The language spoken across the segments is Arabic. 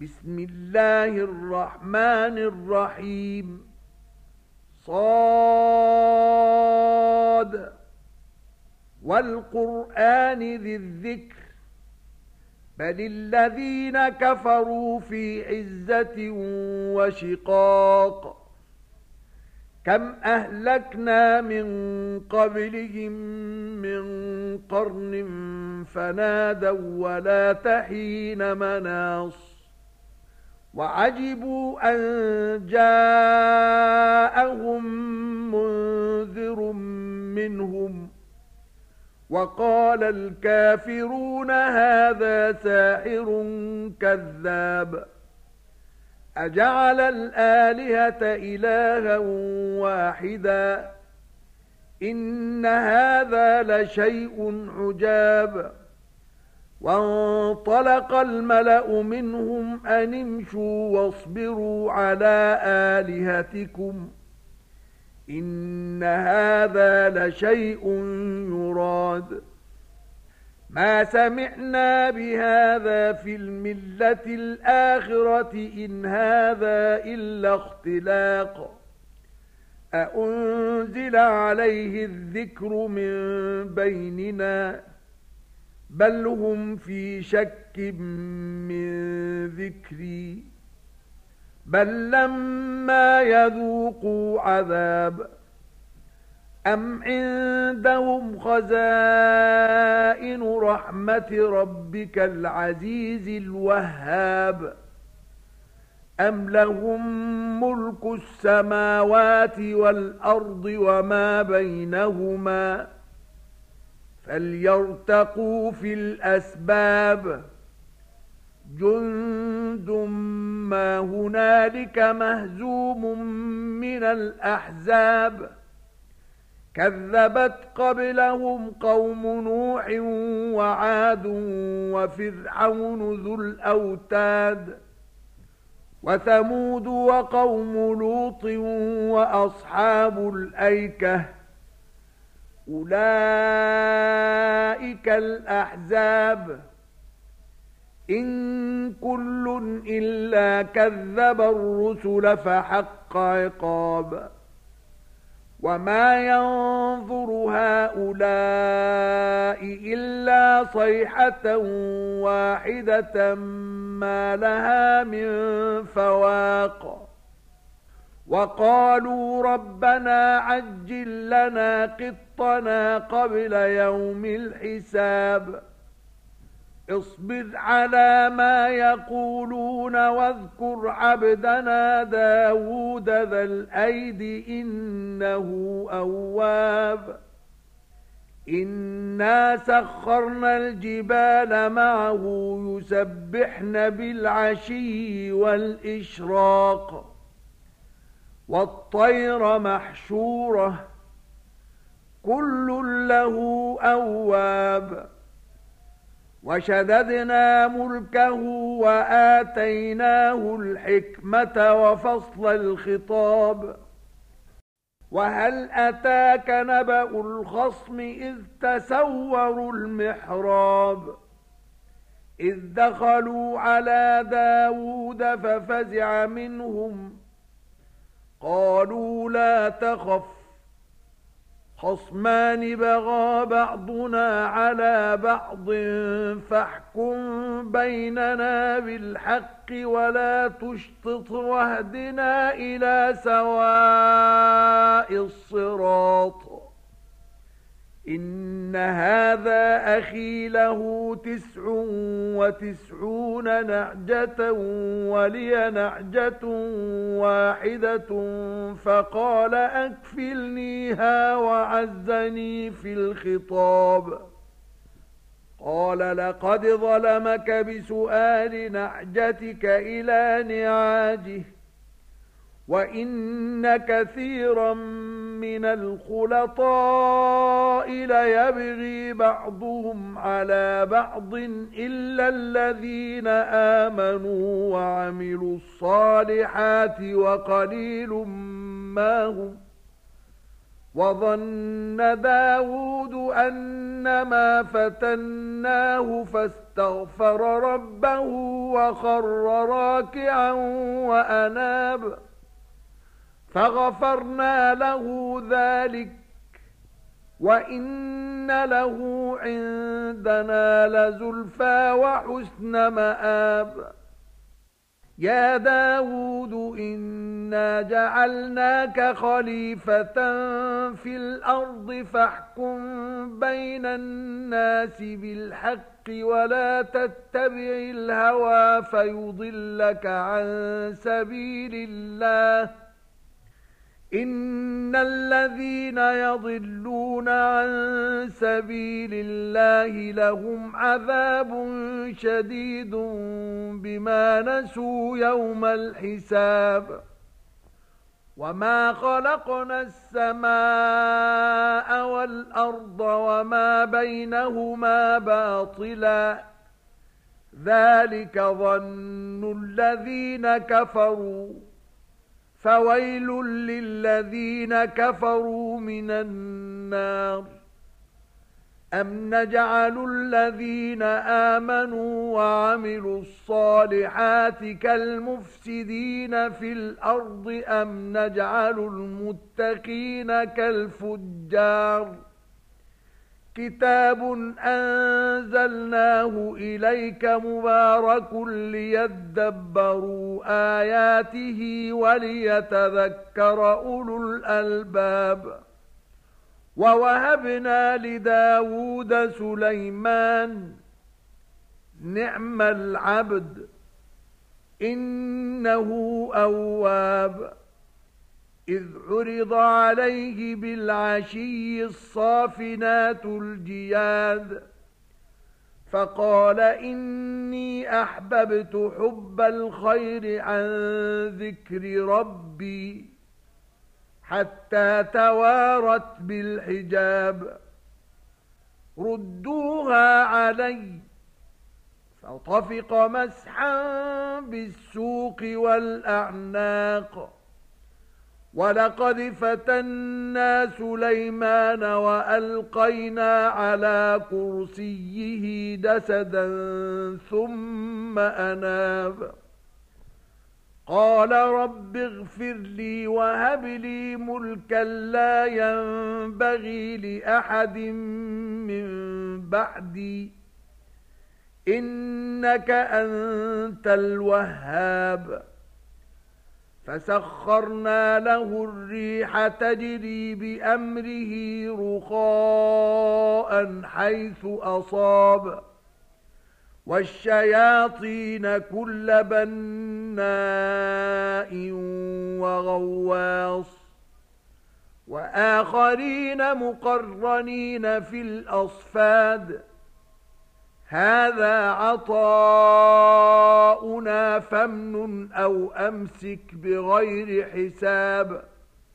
بسم الله الرحمن الرحيم صاد والقرآن ذي الذكر بل الذين كفروا في عزة وشقاق كم أهلكنا من قبلهم من قرن فنادوا ولا تحين مناص وعجبوا أن جاءهم منذر منهم وقال الكافرون هذا ساحر كذاب أجعل الآلهة إلها واحدا إن هذا لشيء عجاب وانطلق الملأ منهم أن امشوا واصبروا على آلهتكم إن هذا لشيء يراد ما سمعنا بهذا في الملة الآخرة إن هذا إلا اختلاق أأنزل عليه الذكر من بيننا بل هم في شك من ذكري بل لما يذوقوا عذاب أم عندهم خزائن رحمة ربك العزيز الوهاب أم لهم ملك السماوات والأرض وما بينهما فليرتقوا في الأسباب جند ما هنالك مهزوم من الأحزاب كذبت قبلهم قوم نوح وعاد وفرعون ذو الأوتاد وثمود وقوم لوط وأصحاب الأيكة أولئك الأحزاب إن كل إلا كذب الرسل فحق عقاب وما ينظر هؤلاء إلا صيحة واحدة ما لها من فواق وقالوا ربنا عجل لنا قطنا قبل يوم الحساب اصبر على ما يقولون واذكر عبدنا داود ذا الأيد إنه أواب إنا سخرنا الجبال معه يسبحن بالعشي والإشراق والطير محشورة كل له أواب وشددنا ملكه وآتيناه الحكمة وفصل الخطاب وهل أتاك نبأ الخصم إذ تسوروا المحراب إذ دخلوا على داود ففزع منهم قالوا لا تخف خصمان بغى بعضنا على بعض فاحكم بيننا بالحق ولا تشطط واهدنا إلى سواء الصراط إن هذا أخي له 99 نعجة ولي نعجة واحدة فقال أكفلنيها وعزني في الخطاب قال لقد ظلمك بسؤال نعجتك إلى نعاجه وإن كثيرا من الخلطاء ليبغي بعضهم على بعض إلا الذين آمنوا وعملوا الصالحات وقليل ما هم وظن داود أنما فتناه فاستغفر ربه وخر راكعا وأناب فغفرنا له ذلك وإن له عندنا لزلفى وحسن مآب يا داود إنا جعلناك خليفة في الأرض فاحكم بين الناس بالحق ولا تتبع الهوى فيضلك عن سبيل الله إن الذين يضلون عن سبيل الله لهم عذاب شديد بما نسوا يوم الحساب وما خلقنا السماء والأرض وما بينهما باطلا ذلك ظن الذين كفروا فويل للذين كفروا من النار أم نجعل الذين آمنوا وعملوا الصالحات كالمفسدين في الأرض أم نجعل المتقين كالفجار كتاب أنزلناه إليك مبارك ليدبروا آياته وليتذكر أولو الألباب ووهبنا لداود سليمان نعم العبد إنه أواب إذ عرض عليه بالعشي الصافنات الجياد فقال إني أحببت حب الخير عن ذكر ربي حتى توارت بالحجاب ردوها علي فطفق مسحا بالسوق والأعناق ولقد فتنا سليمان وألقينا على كرسيه جسدا ثم أناب قال رب اغفر لي وهب لي ملكا لا ينبغي لأحد من بعدي إنك أنت الوهاب فسخرنا له الريح تجري بأمره رخاء حيث أصاب والشياطين كل بناء وغواص وآخرين مقرنين في الأصفاد هذا عطاؤنا فامنن أو أمسك بغير حساب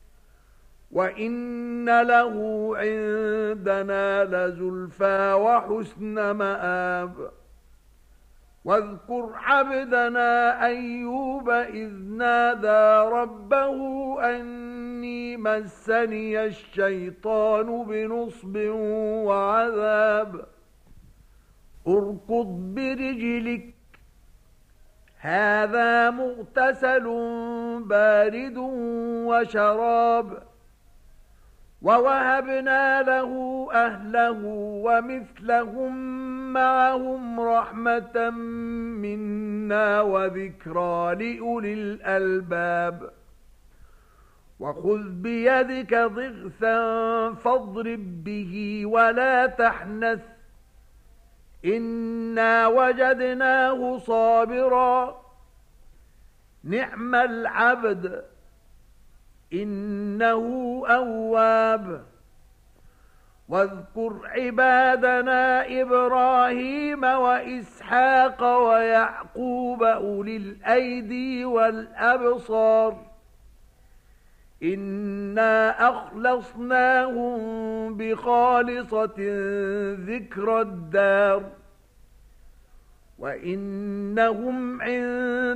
وإن له عندنا لزلفى وحسن مآب واذكر عبدنا أيوب إذ نادى ربه أني مسني الشيطان بنصب وعذاب اركض برجلك هذا مغتسل بارد وشراب ووهبنا له أهله ومثلهم معهم رحمة منا وذكرى لأولي الألباب وخذ بيدك ضغثا فاضرب به ولا تحنث إنا وجدناه صابرا نعم العبد إنه أواب واذكر عبادنا إبراهيم وإسحاق ويعقوب أولي الأيدي والأبصار إنا أخلصناهم بخالصة ذكر الدار وإنهم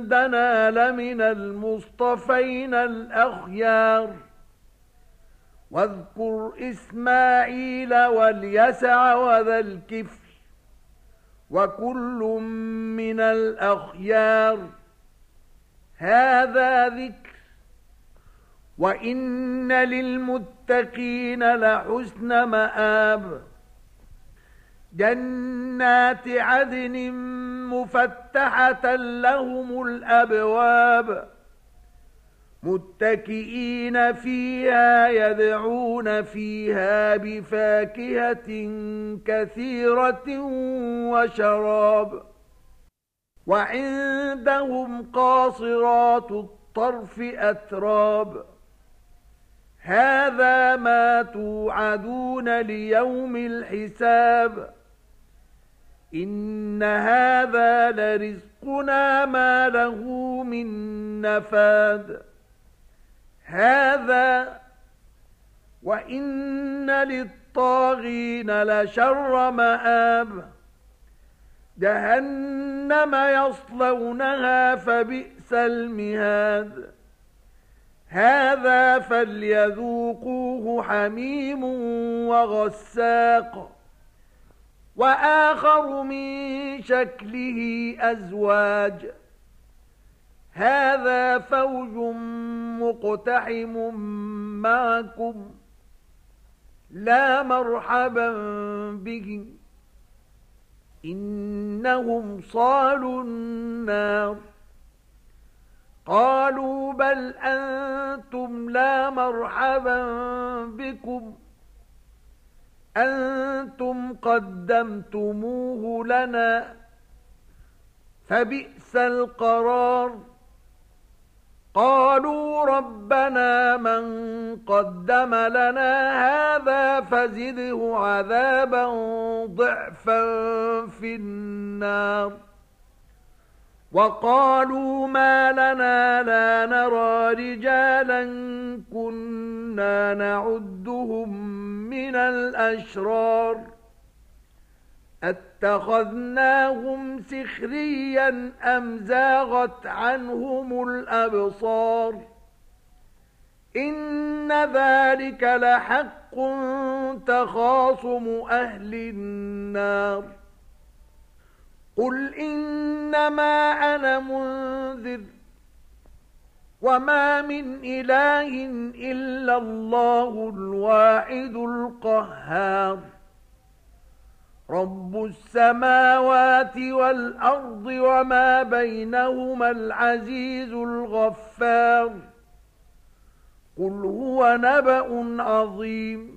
عندنا لمن المصطفين الأخيار واذكر إسماعيل واليسع وذا الكفل وكل من الأخيار هذا ذكر وإن للمتقين لحسن مآب جنات عدن مفتحة لهم الأبواب متكئين فيها يدعون فيها بفاكهة كثيرة وشراب وعندهم قاصرات الطرف أتراب هذا ما توعدون ليوم الحساب إن هذا لرزقنا ما له من نفاد هذا وإن للطاغين لشر مآب جهنم يصلونها فبئس المهاد هذا فليذوقوه حميم وغساق وآخر من شكله أزواج هذا فوج مقتحم معكم لا مرحبا بهم إنهم صالوا النار قالوا بل أنتم لا مرحبا بكم أنتم قدمتموه لنا فبئس القرار قالوا ربنا من قدم لنا هذا فزده عذابا ضعفا في النار وقالوا ما لنا لا نرى رجالا كنا نعدهم من الأشرار اتخذناهم سخريا أم زاغت عنهم الأبصار إن ذلك لحق تخاصم أهل النار قل إنما أنا منذر وما من إله إلا الله الواحد القهار رب السماوات والأرض وما بينهما العزيز الغفار قل هو نبأ عظيم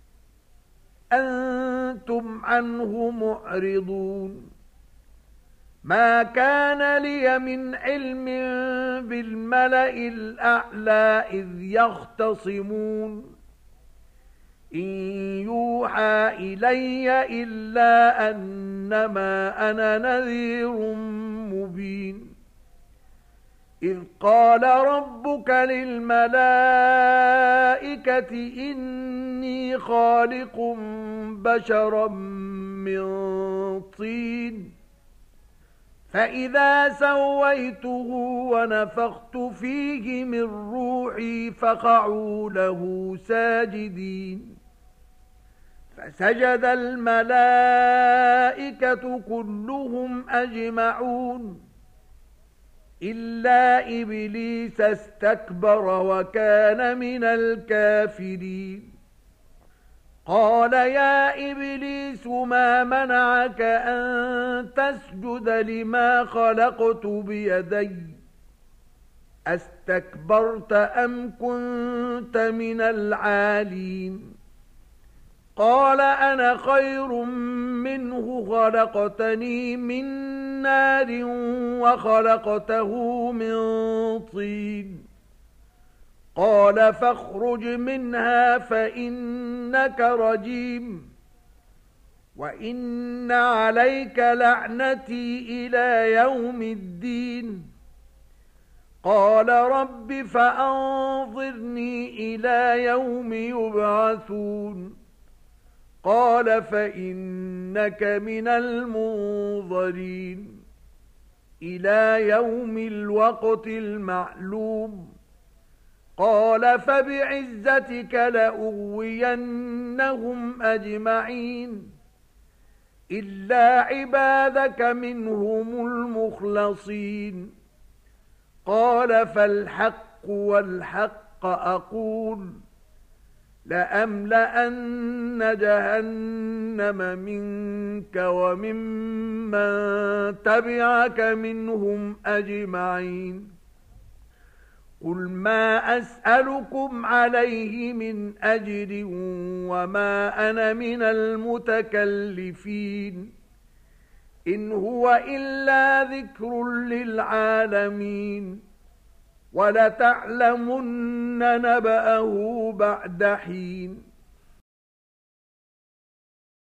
أنتم عنه معرضون ما كان لي من علم بالملأ الأعلى إذ يختصمون إن يوحى إلي إلا أنما أنا نذير مبين إذ قال ربك للملائكة إني خالق بشرا من طين فإذا سويته ونفخت فيه من روحي فقعوا له ساجدين فسجد الملائكة كلهم أجمعون إلا إبليس استكبر وكان من الكافرين قال يا إبليس ما منعك أن تسجد لما خلقت بيدي أستكبرت أم كنت من العالين قال أنا خير منه خلقتني من نار وخلقته من طين قال فاخرج منها فإنك رجيم وإن عليك لعنتي إلى يوم الدين قال رب فأنظرني إلى يوم يبعثون قال فإنك من المنظرين إلى يوم الوقت المعلوم قال فبعزتك لأغوينهم أجمعين إلا عبادك منهم المخلصين قال فالحق والحق أقول لأملأن جهنم منك وممن تبعك منهم أجمعين قل ما أسألكم عليه من أجر وما أنا من المتكلفين إن هو إلا ذكر للعالمين ولتعلمن نبأه بعد حين